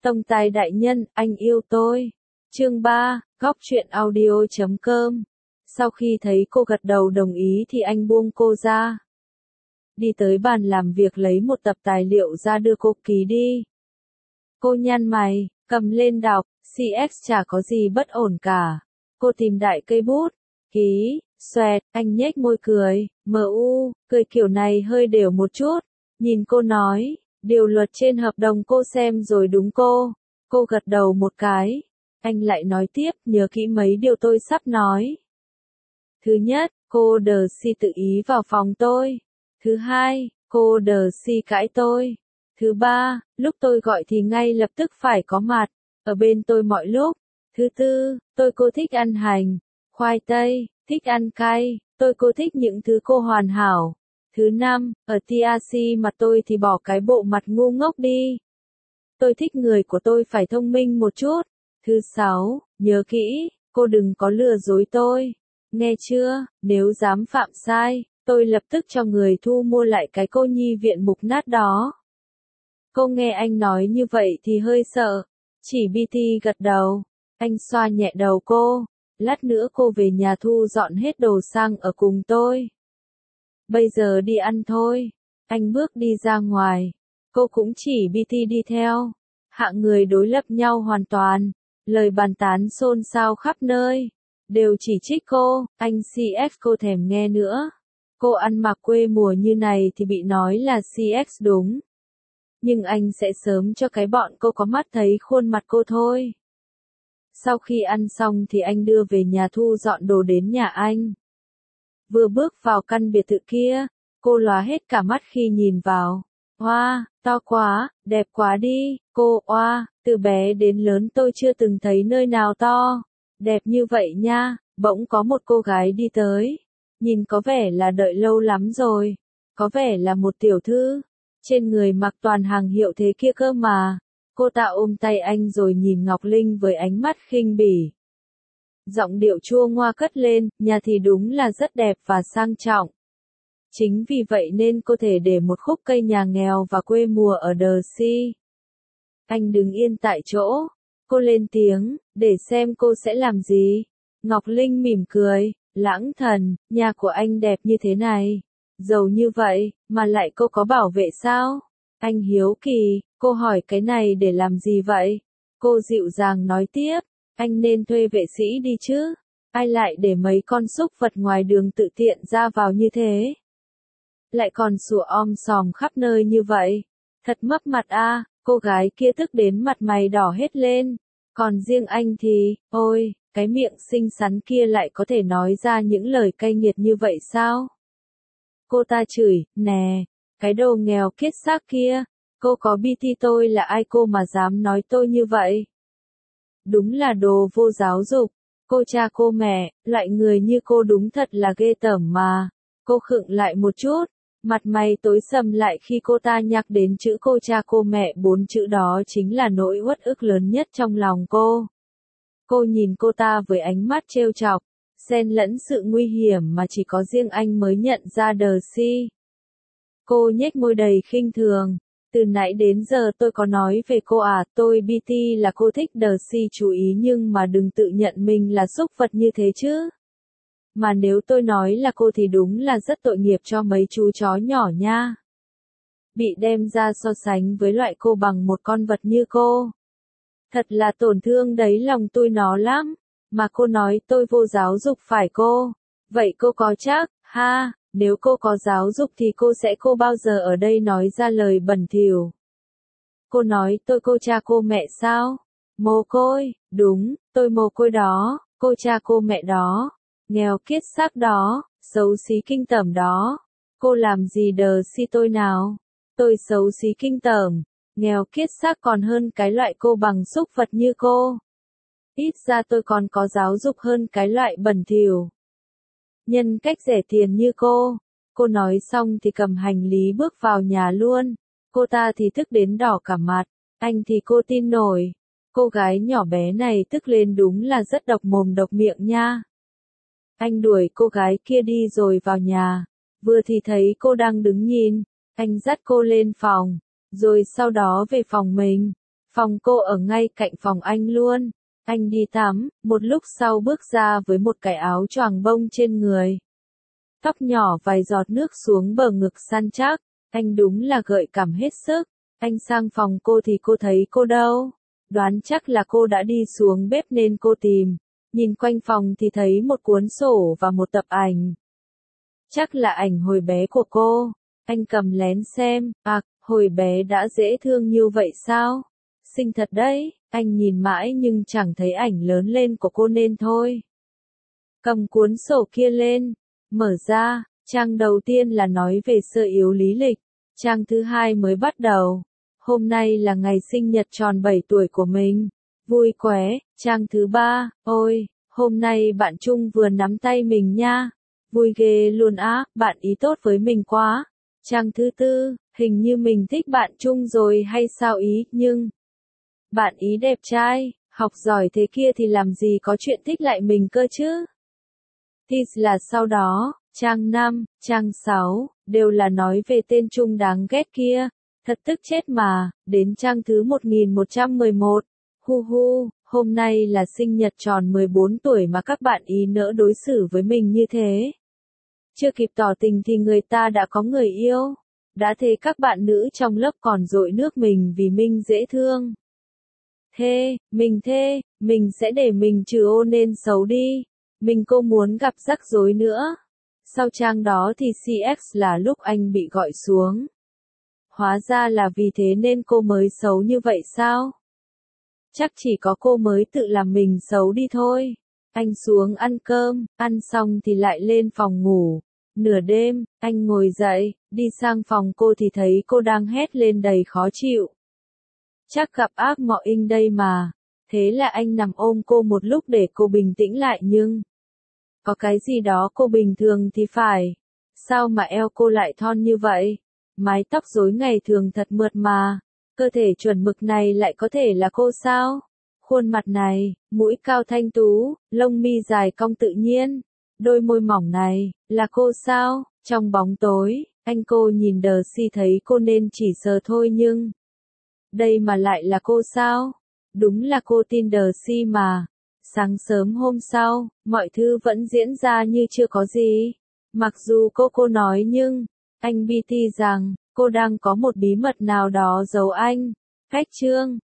Tông tài đại nhân, anh yêu tôi. Chương 3, góc truyện audio.com. Sau khi thấy cô gật đầu đồng ý thì anh buông cô ra. Đi tới bàn làm việc lấy một tập tài liệu ra đưa cô ký đi. Cô nhăn mày, cầm lên đọc, CX chả có gì bất ổn cả. Cô tìm đại cây bút, ký, xoẹt, anh nhếch môi cười, cười kiểu này hơi đều một chút. Nhìn cô nói, điều luật trên hợp đồng cô xem rồi đúng cô. Cô gật đầu một cái. Anh lại nói tiếp, nhớ kỹ mấy điều tôi sắp nói. Thứ nhất, cô đờ si tự ý vào phòng tôi. Thứ hai, cô đờ si cãi tôi. Thứ ba, lúc tôi gọi thì ngay lập tức phải có mặt, ở bên tôi mọi lúc. Thứ tư, cô thích ăn hành, khoai tây, thích ăn cay, cô thích những thứ cô hoàn hảo. Thứ năm, ở TRC mặt tôi thì bỏ cái bộ mặt ngu ngốc đi. Tôi thích người của tôi phải thông minh một chút. Thứ sáu, nhớ kỹ, cô đừng có lừa dối tôi. Nghe chưa, nếu dám phạm sai, tôi lập tức cho người thu mua lại cái cô nhi viện mục nát đó. Cô nghe anh nói như vậy thì hơi sợ. Chỉ BT gật đầu. Anh xoa nhẹ đầu cô. Lát nữa cô về nhà thu dọn hết đồ sang ở cùng tôi. Bây giờ đi ăn thôi. Anh bước đi ra ngoài. Cô cũng chỉ BT đi theo. Hạng người đối lập nhau hoàn toàn. Lời bàn tán xôn xao khắp nơi. Đều chỉ trích cô. Anh CX cô thèm nghe nữa. Cô ăn mặc quê mùa như này thì bị nói là CX đúng. Nhưng anh sẽ sớm cho cái bọn cô có mắt thấy khuôn mặt cô thôi. Sau khi ăn xong thì anh đưa về nhà thu dọn đồ đến nhà anh. Vừa bước vào căn biệt thự kia, cô lóa hết cả mắt khi nhìn vào. Oa, to quá, đẹp quá đi, cô, oa, từ bé đến lớn tôi chưa từng thấy nơi nào to, đẹp như vậy nha. Bỗng có một cô gái đi tới, nhìn có vẻ là đợi lâu lắm rồi, có vẻ là một tiểu thư, trên người mặc toàn hàng hiệu thế kia cơ mà. Cô ta ôm tay anh rồi nhìn Ngọc Linh với ánh mắt khinh bỉ. Giọng điệu chua ngoa cất lên, nhà thì đúng là rất đẹp và sang trọng. Chính vì vậy nên cô thể để một khúc cây nhà nghèo và quê mùa ở đờ si. Anh đứng yên tại chỗ. Cô lên tiếng, để xem cô sẽ làm gì. Ngọc Linh mỉm cười, lãng thần, nhà của anh đẹp như thế này, giàu như vậy, mà lại cô có bảo vệ sao? Anh hiếu kỳ, cô hỏi cái này để làm gì vậy? Cô dịu dàng nói tiếp, anh nên thuê vệ sĩ đi chứ, ai lại để mấy con súc vật ngoài đường tự tiện ra vào như thế? Lại còn sủa om sòm khắp nơi như vậy. Thật mất mặt a. Cô gái kia tức đến mặt mày đỏ hết lên. Còn riêng anh thì, ôi, cái miệng xinh xắn kia lại có thể nói ra những lời cay nghiệt như vậy sao? Cô ta chửi, nè, cái đồ nghèo kiết xác kia, cô có BT tôi là ai cô mà dám nói tôi như vậy? Đúng là đồ vô giáo dục, cô cha cô mẹ, loại người như cô đúng thật là ghê tởm mà. Cô khựng lại một chút, mặt mày tối sầm lại khi cô ta nhắc đến chữ cô cha cô mẹ, 4 chữ đó chính là nỗi uất ức lớn nhất trong lòng cô. Cô nhìn cô ta với ánh mắt trêu chọc, xen lẫn sự nguy hiểm mà chỉ có riêng anh mới nhận ra đờ si. Cô nhếch môi đầy khinh thường, từ nãy đến giờ tôi có nói về cô à, tôi BT là cô thích đờ si chú ý nhưng mà đừng tự nhận mình là súc vật như thế chứ. Mà nếu tôi nói là cô thì đúng là rất tội nghiệp cho mấy chú chó nhỏ nha. Bị đem ra so sánh với loại cô bằng một con vật như cô. Thật là tổn thương đấy lòng tôi nó lắm. Mà cô nói tôi vô giáo dục phải cô? Vậy cô có chắc, ha, nếu cô có giáo dục thì cô bao giờ ở đây nói ra lời bẩn thỉu? Cô nói tôi cô cha cô mẹ sao? Mồ côi, đúng, tôi mồ côi đó, cô cha cô mẹ đó, nghèo kiết xác đó, xấu xí kinh tởm đó. Cô làm gì đờ si tôi nào? Tôi xấu xí kinh tởm, nghèo kiết xác còn hơn cái loại cô bằng súc vật như cô. Ít ra tôi còn có giáo dục hơn cái loại bẩn thỉu, nhân cách rẻ tiền như cô. Cô nói xong thì cầm hành lý bước vào nhà luôn. Cô ta thì tức đến đỏ cả mặt. Anh thì cô tin nổi. Cô gái nhỏ bé này tức lên đúng là rất độc mồm độc miệng nha. Anh đuổi cô gái kia đi rồi vào nhà. Vừa thì thấy cô đang đứng nhìn. Anh dắt cô lên phòng. Rồi sau đó về phòng mình. Phòng cô ở ngay cạnh phòng anh luôn. Anh đi tắm, một lúc sau bước ra với một cái áo choàng bông trên người. Tóc nhỏ vài giọt nước xuống bờ ngực săn chắc, anh đúng là gợi cảm hết sức. Anh sang phòng cô thì cô thấy cô đâu. Đoán chắc là cô đã đi xuống bếp nên cô tìm. Nhìn quanh phòng thì thấy một cuốn sổ và một tập ảnh. Chắc là ảnh hồi bé của cô. Anh cầm lén xem, hồi bé đã dễ thương như vậy sao? Xinh thật đấy, anh nhìn mãi nhưng chẳng thấy ảnh lớn lên của cô nên thôi. Cầm cuốn sổ kia lên, mở ra, trang đầu tiên là nói về sơ yếu lý lịch, trang thứ hai mới bắt đầu. Hôm nay là ngày sinh nhật tròn 7 tuổi của mình. Vui quá, trang thứ ba, ôi, hôm nay bạn Trung vừa nắm tay mình nha. Vui ghê luôn á, bạn ý tốt với mình quá. Trang thứ tư, hình như mình thích bạn Trung rồi hay sao ý, nhưng bạn ý đẹp trai, học giỏi thế kia thì làm gì có chuyện thích lại mình cơ chứ. Tis là sau đó, trang 5, trang 6, đều là nói về tên Trung đáng ghét kia. Thật tức chết mà, đến trang thứ 1111. Hu hu, hôm nay là sinh nhật tròn 14 tuổi mà các bạn ý nỡ đối xử với mình như thế. Chưa kịp tỏ tình thì người ta đã có người yêu. Đã thế các bạn nữ trong lớp còn dội nước mình vì mình dễ thương. Thế, mình sẽ để mình trừ ô nên xấu đi. Mình cô muốn gặp rắc rối nữa. Sau trang đó thì CX là lúc anh bị gọi xuống. Hóa ra là vì thế nên cô mới xấu như vậy sao? Chắc chỉ có cô mới tự làm mình xấu đi thôi. Anh xuống ăn cơm, ăn xong thì lại lên phòng ngủ. Nửa đêm, anh ngồi dậy, đi sang phòng cô thì thấy cô đang hét lên đầy khó chịu. Chắc gặp ác mọ in đây mà. Thế là anh nằm ôm cô một lúc để cô bình tĩnh lại nhưng có cái gì đó cô bình thường thì phải. Sao mà eo cô lại thon như vậy? Mái tóc rối ngày thường thật mượt mà. Cơ thể chuẩn mực này lại có thể là cô sao? Khuôn mặt này, mũi cao thanh tú, lông mi dài cong tự nhiên. Đôi môi mỏng này, là cô sao? Trong bóng tối, anh cô nhìn đờ si thấy cô nên chỉ sờ thôi nhưng đây mà lại là cô sao? Đúng là cô tin đờ si mà. Sáng sớm hôm sau, mọi thứ vẫn diễn ra như chưa có gì. Mặc dù cô nói nhưng anh BT rằng cô đang có một bí mật nào đó giấu anh. Cách chương